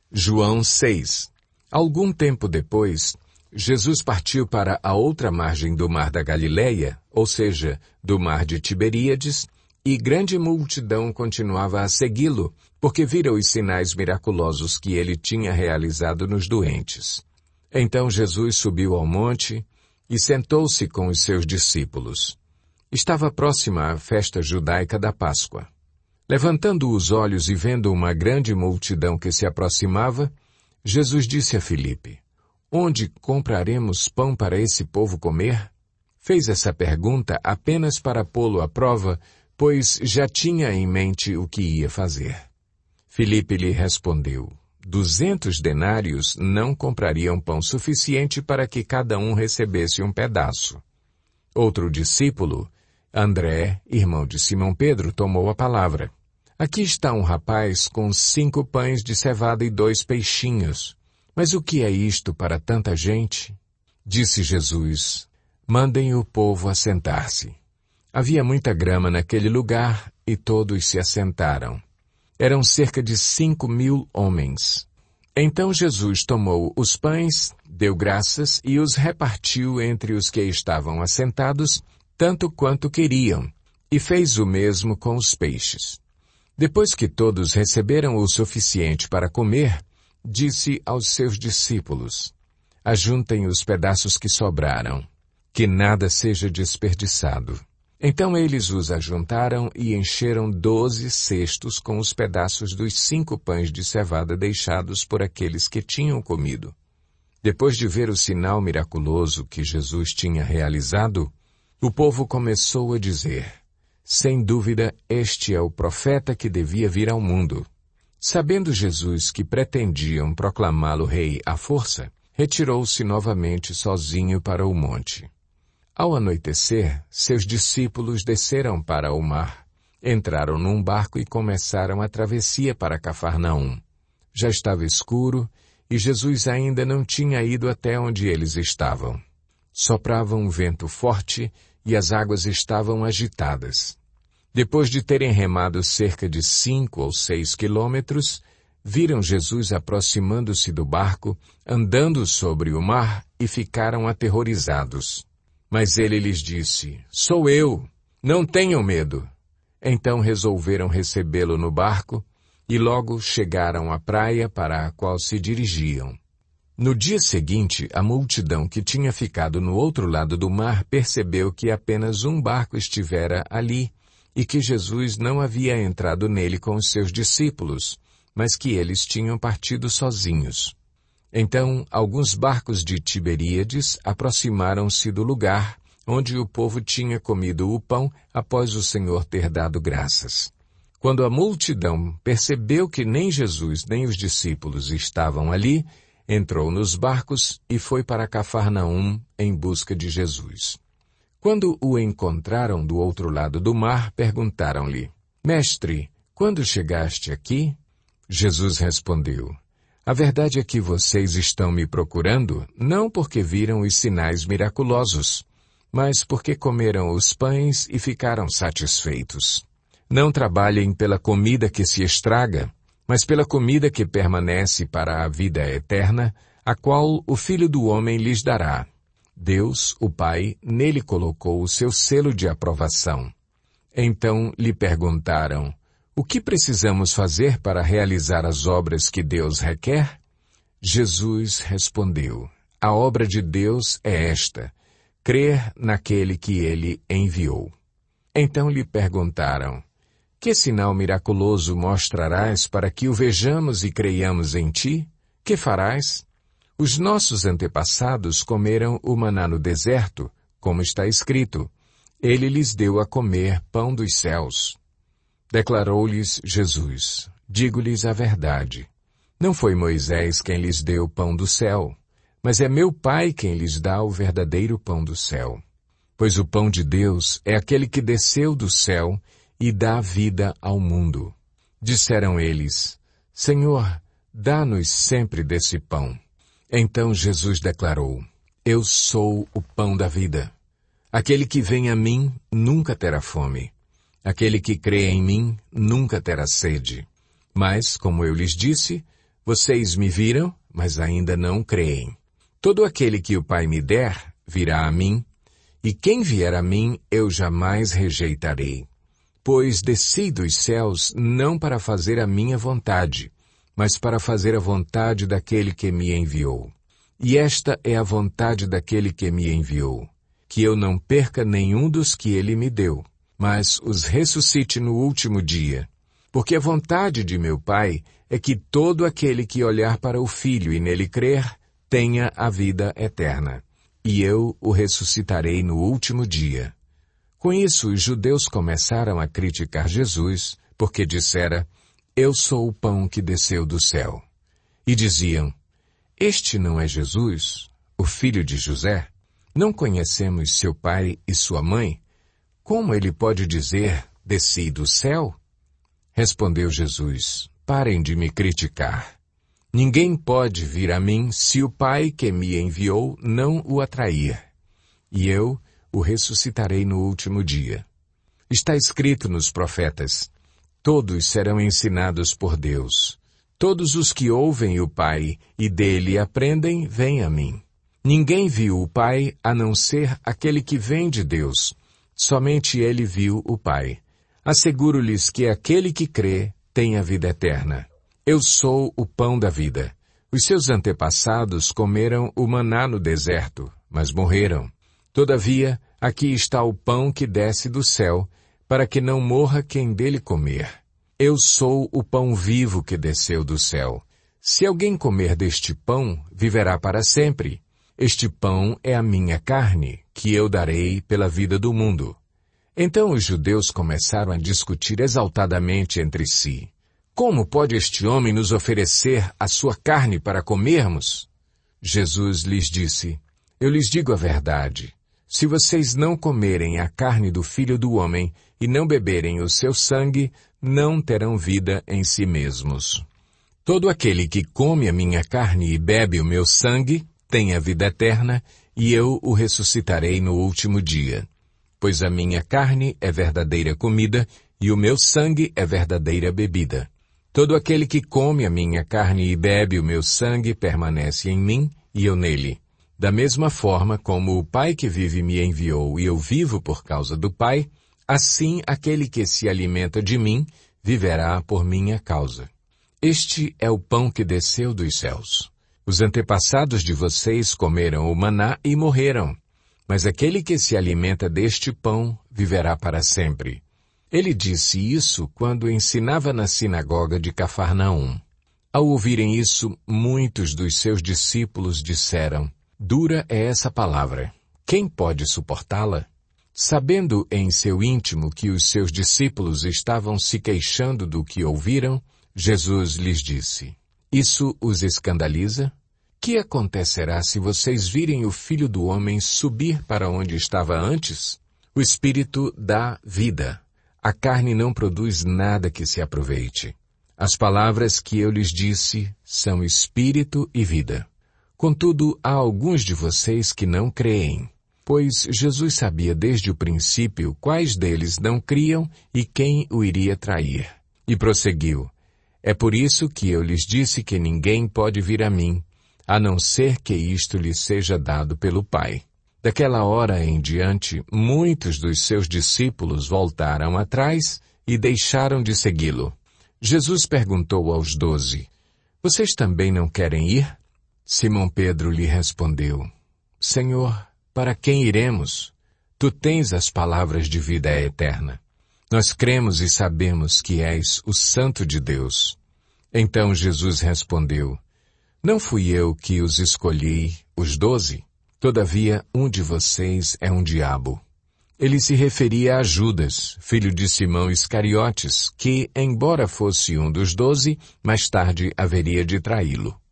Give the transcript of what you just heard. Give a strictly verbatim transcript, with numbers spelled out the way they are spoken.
João seis. Algum tempo depois, Jesus partiu para a outra margem do mar da Galileia, ou seja, do mar de Tiberíades, e grande multidão continuava a segui-lo, porque vira os sinais miraculosos que ele tinha realizado nos doentes. Então Jesus subiu ao monte e sentou-se com os seus discípulos. Estava próxima a festa judaica da Páscoa. Levantando os olhos e vendo uma grande multidão que se aproximava, Jesus disse a Filipe: "Onde compraremos pão para esse povo comer?" Fez essa pergunta apenas para pô-lo à prova, pois já tinha em mente o que ia fazer. Filipe lhe respondeu: Duzentos denários não comprariam pão suficiente para que cada um recebesse um pedaço. Outro discípulo, André, irmão de Simão Pedro, tomou a palavra. Aqui está um rapaz com cinco pães de cevada e dois peixinhos. Mas o que é isto para tanta gente? Disse Jesus: Mandem o povo assentar-se. Havia muita grama naquele lugar e todos se assentaram. Eram cerca de cinco mil homens. Então Jesus tomou os pães, deu graças e os repartiu entre os que estavam assentados, tanto quanto queriam, e fez o mesmo com os peixes. Depois que todos receberam o suficiente para comer, disse aos seus discípulos: Ajuntem os pedaços que sobraram, que nada seja desperdiçado. Então eles os ajuntaram e encheram doze cestos com os pedaços dos cinco pães de cevada deixados por aqueles que tinham comido. Depois de ver o sinal miraculoso que Jesus tinha realizado, o povo começou a dizer: Sem dúvida, este é o profeta que devia vir ao mundo. Sabendo Jesus que pretendiam proclamá-lo rei à força, retirou-se novamente sozinho para o monte. Ao anoitecer, seus discípulos desceram para o mar, entraram num barco e começaram a travessia para Cafarnaum. Já estava escuro e Jesus ainda não tinha ido até onde eles estavam. Soprava um vento forte e as águas estavam agitadas. Depois de terem remado cerca de cinco ou seis quilômetros, viram Jesus aproximando-se do barco, andando sobre o mar, e ficaram aterrorizados. Mas ele lhes disse: Sou eu, não tenham medo. Então resolveram recebê-lo no barco, e logo chegaram à praia para a qual se dirigiam. No dia seguinte, a multidão que tinha ficado no outro lado do mar percebeu que apenas um barco estivera ali, e que Jesus não havia entrado nele com os seus discípulos, mas que eles tinham partido sozinhos. Então, alguns barcos de Tiberíades aproximaram-se do lugar onde o povo tinha comido o pão após o Senhor ter dado graças. Quando a multidão percebeu que nem Jesus nem os discípulos estavam ali, entrou nos barcos e foi para Cafarnaum em busca de Jesus. Quando o encontraram do outro lado do mar, perguntaram-lhe: Mestre, quando chegaste aqui? Jesus respondeu: A verdade é que vocês estão me procurando, não porque viram os sinais miraculosos, mas porque comeram os pães e ficaram satisfeitos. Não trabalhem pela comida que se estraga, mas pela comida que permanece para a vida eterna, a qual o Filho do Homem lhes dará. Deus, o Pai, nele colocou o seu selo de aprovação. Então lhe perguntaram: O que precisamos fazer para realizar as obras que Deus requer? Jesus respondeu: A obra de Deus é esta, crer naquele que ele enviou. Então lhe perguntaram: Que sinal miraculoso mostrarás para que o vejamos e creiamos em ti? Que farás? Os nossos antepassados comeram o maná no deserto, como está escrito: Ele lhes deu a comer pão dos céus. Declarou-lhes Jesus: Digo-lhes a verdade. Não foi Moisés quem lhes deu o pão do céu, mas é meu Pai quem lhes dá o verdadeiro pão do céu. Pois o pão de Deus é aquele que desceu do céu e dá vida ao mundo. Disseram eles: Senhor, dá-nos sempre desse pão. Então Jesus declarou: Eu sou o pão da vida. Aquele que vem a mim nunca terá fome. Aquele que crê em mim nunca terá sede. Mas, como eu lhes disse, Vocês me viram, mas ainda não creem. Todo aquele que o Pai me der, virá a mim, e quem vier a mim, eu jamais rejeitarei. Pois desci dos céus não para fazer a minha vontade, mas para fazer a vontade daquele que me enviou. E esta é a vontade daquele que me enviou, que eu não perca nenhum dos que ele me deu, mas os ressuscite no último dia. Porque a vontade de meu Pai é que todo aquele que olhar para o Filho e nele crer, tenha a vida eterna. E eu o ressuscitarei no último dia. Com isso, os judeus começaram a criticar Jesus, porque dissera, eu sou o pão que desceu do céu. E diziam, este não é Jesus, o filho de José? Não conhecemos seu pai e sua mãe? Como ele pode dizer, desci do céu? Respondeu Jesus, parem de me criticar. Ninguém pode vir a mim se o Pai que me enviou não o atrair. E eu o ressuscitarei no último dia. Está escrito nos profetas, todos serão ensinados por Deus. Todos os que ouvem o Pai e dele aprendem, vêm a mim. Ninguém viu o Pai a não ser aquele que vem de Deus. Somente ele viu o Pai. Asseguro-lhes que aquele que crê tem a vida eterna. Eu sou o pão da vida. Os seus antepassados comeram o maná no deserto, mas morreram. Todavia, aqui está o pão que desce do céu, para que não morra quem dele comer. Eu sou o pão vivo que desceu do céu. Se alguém comer deste pão, viverá para sempre. Este pão é a minha carne, que eu darei pela vida do mundo. Então os judeus começaram a discutir exaltadamente entre si. Como pode este homem nos oferecer a sua carne para comermos? Jesus lhes disse, eu lhes digo a verdade. Se vocês não comerem a carne do Filho do Homem e não beberem o seu sangue, não terão vida em si mesmos. Todo aquele que come a minha carne e bebe o meu sangue, tem a vida eterna, e eu o ressuscitarei no último dia. Pois a minha carne é verdadeira comida, e o meu sangue é verdadeira bebida. Todo aquele que come a minha carne e bebe o meu sangue permanece em mim e eu nele. Da mesma forma como o Pai que vive me enviou e eu vivo por causa do Pai, assim aquele que se alimenta de mim viverá por minha causa. Este é o pão que desceu dos céus. Os antepassados de vocês comeram o maná e morreram, mas aquele que se alimenta deste pão viverá para sempre. Ele disse isso quando ensinava na sinagoga de Cafarnaum. Ao ouvirem isso, muitos dos seus discípulos disseram, dura é essa palavra. Quem pode suportá-la? Sabendo em seu íntimo que os seus discípulos estavam se queixando do que ouviram, Jesus lhes disse, isso os escandaliza? Que acontecerá se vocês virem o Filho do Homem subir para onde estava antes? O Espírito dá vida. A carne não produz nada que se aproveite. As palavras que eu lhes disse são espírito e vida. Contudo, há alguns de vocês que não creem, pois Jesus sabia desde o princípio quais deles não criam e quem o iria trair. E prosseguiu, é por isso que eu lhes disse que ninguém pode vir a mim, a não ser que isto lhe seja dado pelo Pai. Daquela hora em diante, muitos dos seus discípulos voltaram atrás e deixaram de segui-lo. Jesus perguntou aos doze, vocês também não querem ir? Simão Pedro lhe respondeu, Senhor, para quem iremos? Tu tens as palavras de vida eterna. Nós cremos e sabemos que és o Santo de Deus. Então Jesus respondeu, não fui eu que os escolhi, os doze? Todavia, um de vocês é um diabo. Ele se referia a Judas, filho de Simão Iscariotes, que, embora fosse um dos doze, mais tarde haveria de traí-lo.